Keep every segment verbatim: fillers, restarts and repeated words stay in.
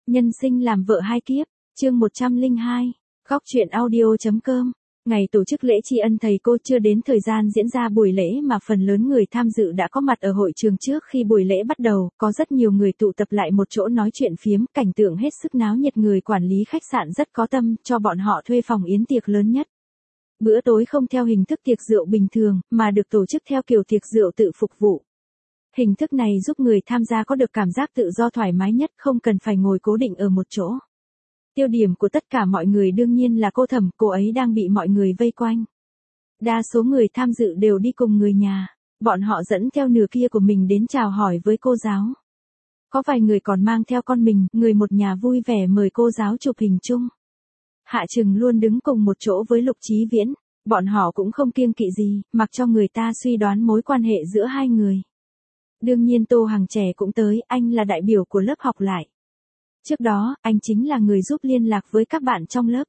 Nhân sinh làm vợ hai kiếp, chương một trăm lẻ hai, góc truyện audio.com. Ngày tổ chức lễ tri ân thầy cô chưa đến thời gian diễn ra buổi lễ mà phần lớn người tham dự đã có mặt ở hội trường trước khi buổi lễ bắt đầu, có rất nhiều người tụ tập lại một chỗ nói chuyện phiếm, cảnh tượng hết sức náo nhiệt. Người quản lý khách sạn rất có tâm, cho bọn họ thuê phòng yến tiệc lớn nhất. Bữa tối không theo hình thức tiệc rượu bình thường, mà được tổ chức theo kiểu tiệc rượu tự phục vụ. Hình thức này giúp người tham gia có được cảm giác tự do thoải mái nhất, không cần phải ngồi cố định ở một chỗ. Tiêu điểm của tất cả mọi người đương nhiên là cô Thẩm, cô ấy đang bị mọi người vây quanh. Đa số người tham dự đều đi cùng người nhà, bọn họ dẫn theo nửa kia của mình đến chào hỏi với cô giáo. Có vài người còn mang theo con mình, người một nhà vui vẻ mời cô giáo chụp hình chung. Hạ Trừng luôn đứng cùng một chỗ với Lục Chí Viễn, bọn họ cũng không kiêng kỵ gì, mặc cho người ta suy đoán mối quan hệ giữa hai người. Đương nhiên Tô Hằng Trẻ cũng tới, anh là đại biểu của lớp học lại. Trước đó, anh chính là người giúp liên lạc với các bạn trong lớp.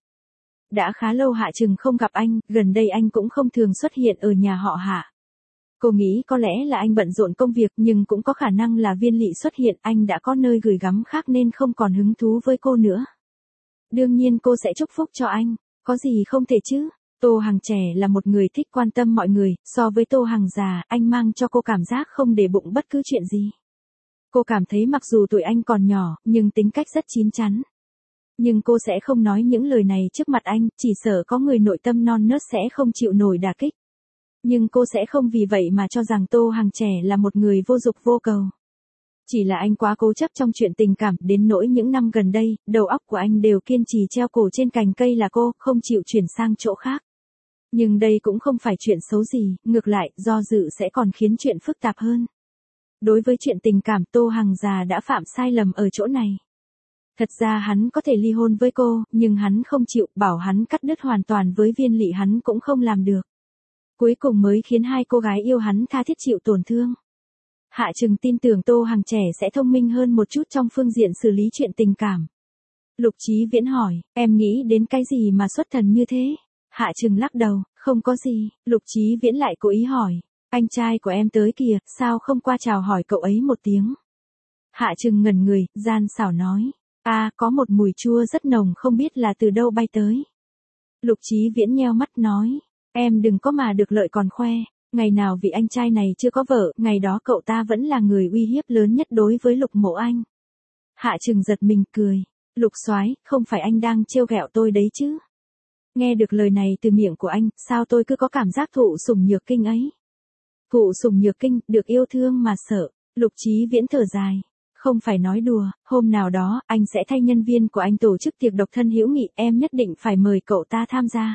Đã khá lâu Hạ Trừng không gặp anh, gần đây anh cũng không thường xuất hiện ở nhà họ Hạ. Cô nghĩ có lẽ là anh bận rộn công việc, nhưng cũng có khả năng là Viên Lị xuất hiện, anh đã có nơi gửi gắm khác nên không còn hứng thú với cô nữa. Đương nhiên cô sẽ chúc phúc cho anh, có gì không thể chứ. Tô Hằng Trẻ là một người thích quan tâm mọi người, so với Tô Hằng già, anh mang cho cô cảm giác không để bụng bất cứ chuyện gì. Cô cảm thấy mặc dù tuổi anh còn nhỏ, nhưng tính cách rất chín chắn. Nhưng cô sẽ không nói những lời này trước mặt anh, chỉ sợ có người nội tâm non nớt sẽ không chịu nổi đả kích. Nhưng cô sẽ không vì vậy mà cho rằng Tô Hằng Trẻ là một người vô dục vô cầu. Chỉ là anh quá cố chấp trong chuyện tình cảm, đến nỗi những năm gần đây, đầu óc của anh đều kiên trì treo cổ trên cành cây là cô, không chịu chuyển sang chỗ khác. Nhưng đây cũng không phải chuyện xấu gì, ngược lại, do dự sẽ còn khiến chuyện phức tạp hơn. Đối với chuyện tình cảm, Tô Hằng già đã phạm sai lầm ở chỗ này. Thật ra hắn có thể ly hôn với cô, nhưng hắn không chịu, bảo hắn cắt đứt hoàn toàn với Viên Lị hắn cũng không làm được. Cuối cùng mới khiến hai cô gái yêu hắn tha thiết chịu tổn thương. Hạ Trừng tin tưởng Tô Hằng Trẻ sẽ thông minh hơn một chút trong phương diện xử lý chuyện tình cảm. Lục Chí Viễn hỏi, em nghĩ đến cái gì mà xuất thần như thế? Hạ Trừng lắc đầu, không có gì. Lục Chí Viễn lại cố ý hỏi, anh trai của em tới kìa, sao không qua chào hỏi cậu ấy một tiếng? Hạ Trừng ngẩn người, gian xảo nói, a à, có một mùi chua rất nồng không biết là từ đâu bay tới. Lục Chí Viễn nheo mắt nói, em đừng có mà được lợi còn khoe, ngày nào vị anh trai này chưa có vợ, ngày đó cậu ta vẫn là người uy hiếp lớn nhất đối với Lục Mộ Anh. Hạ Trừng giật mình cười, Lục soái, không phải anh đang trêu ghẹo tôi đấy chứ? Nghe được lời này từ miệng của anh, sao tôi cứ có cảm giác thụ sủng nhược kinh ấy? Thụ sủng nhược kinh, được yêu thương mà sợ. Lục Chí Viễn thở dài, không phải nói đùa, hôm nào đó, anh sẽ thay nhân viên của anh tổ chức tiệc độc thân hữu nghị, em nhất định phải mời cậu ta tham gia.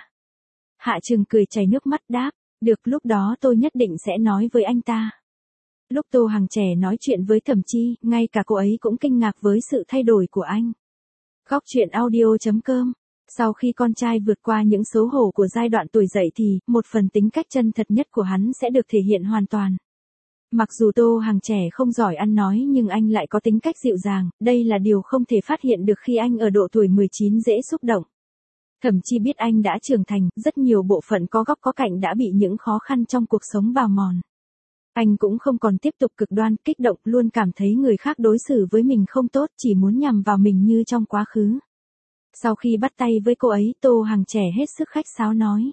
Hạ Trừng cười chảy nước mắt đáp, được, lúc đó tôi nhất định sẽ nói với anh ta. Lúc Tô Hằng Trẻ nói chuyện với Thẩm Chi, ngay cả cô ấy cũng kinh ngạc với sự thay đổi của anh. Góc truyện audio.com. Sau khi con trai vượt qua những xấu hổ của giai đoạn tuổi dậy thì, một phần tính cách chân thật nhất của hắn sẽ được thể hiện hoàn toàn. Mặc dù Tô Hằng Trẻ không giỏi ăn nói nhưng anh lại có tính cách dịu dàng, đây là điều không thể phát hiện được khi anh ở độ tuổi mười chín dễ xúc động. Thậm chí biết anh đã trưởng thành, rất nhiều bộ phận có góc có cạnh đã bị những khó khăn trong cuộc sống bào mòn. Anh cũng không còn tiếp tục cực đoan, kích động, luôn cảm thấy người khác đối xử với mình không tốt, chỉ muốn nhằm vào mình như trong quá khứ. Sau khi bắt tay với cô ấy, Tô Hằng Trẻ hết sức khách sáo nói.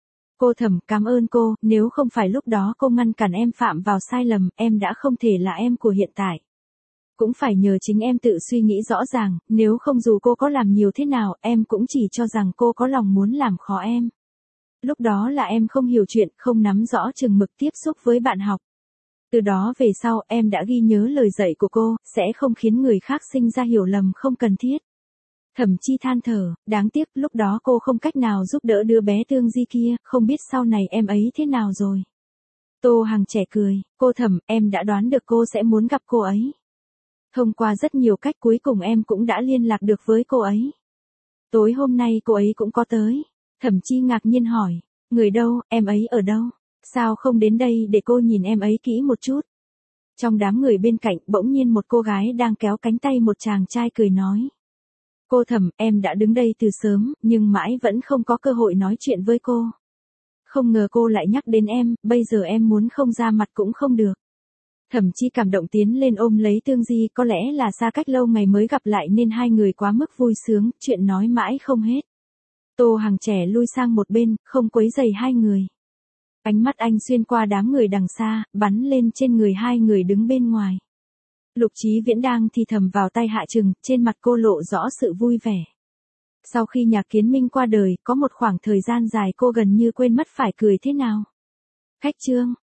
Cô Thẩm, cảm ơn cô, nếu không phải lúc đó cô ngăn cản em phạm vào sai lầm, em đã không thể là em của hiện tại. Cũng phải nhờ chính em tự suy nghĩ rõ ràng, nếu không dù cô có làm nhiều thế nào, em cũng chỉ cho rằng cô có lòng muốn làm khó em. Lúc đó là em không hiểu chuyện, không nắm rõ chừng mực tiếp xúc với bạn học. Từ đó về sau, em đã ghi nhớ lời dạy của cô, sẽ không khiến người khác sinh ra hiểu lầm không cần thiết. Thẩm Chi than thở, đáng tiếc lúc đó cô không cách nào giúp đỡ đứa bé Tương Di kia, không biết sau này em ấy thế nào rồi. Tô Hằng Trẻ cười, cô Thẩm, em đã đoán được cô sẽ muốn gặp cô ấy. Thông qua rất nhiều cách cuối cùng em cũng đã liên lạc được với cô ấy. Tối hôm nay cô ấy cũng có tới. Thẩm Chi ngạc nhiên hỏi, người đâu, em ấy ở đâu? Sao không đến đây để cô nhìn em ấy kỹ một chút? Trong đám người bên cạnh, bỗng nhiên một cô gái đang kéo cánh tay một chàng trai cười nói. Cô Thẩm, em đã đứng đây từ sớm, nhưng mãi vẫn không có cơ hội nói chuyện với cô. Không ngờ cô lại nhắc đến em, bây giờ em muốn không ra mặt cũng không được. Thậm chí cảm động tiến lên ôm lấy Tương Di, có lẽ là xa cách lâu ngày mới gặp lại nên hai người quá mức vui sướng, chuyện nói mãi không hết. Tô Hằng trẻ lui sang một bên, không quấy rầy hai người. Ánh mắt anh xuyên qua đám người đằng xa, bắn lên trên người hai người đứng bên ngoài. Lục Chí Viễn đang thì thầm vào tay Hạ Trừng, trên mặt cô lộ rõ sự vui vẻ. Sau khi Nhạc Kiến Minh qua đời, có một khoảng thời gian dài cô gần như quên mất phải cười thế nào. Khách trương,